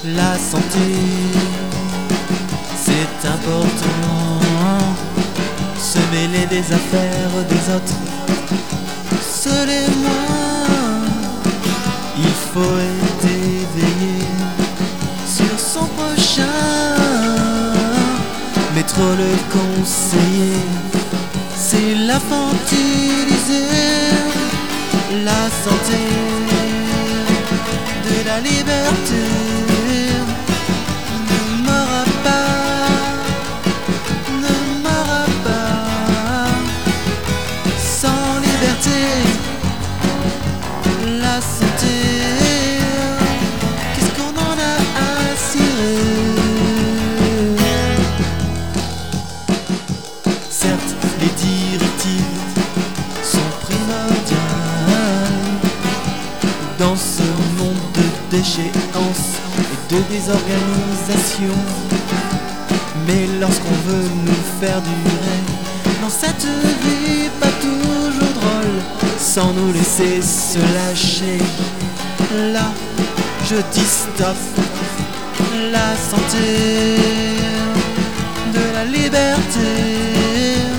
La santé, c'est important. Se mêler des affaires des autres, seul et moi. Il faut être éveillé sur son prochain, mais trop le conseiller, c'est l'infantiliser. La santé de la liberté ne m'aura pas sans liberté. La santé, qu'est-ce qu'on en a à cirer? Certes, les directives sont primordiales dans ce monde de déchéance et de désorganisation. Mais lorsqu'on veut nous faire durer dans cette vie pas toujours drôle, sans nous laisser se lâcher, là je dis stop. La santé de la liberté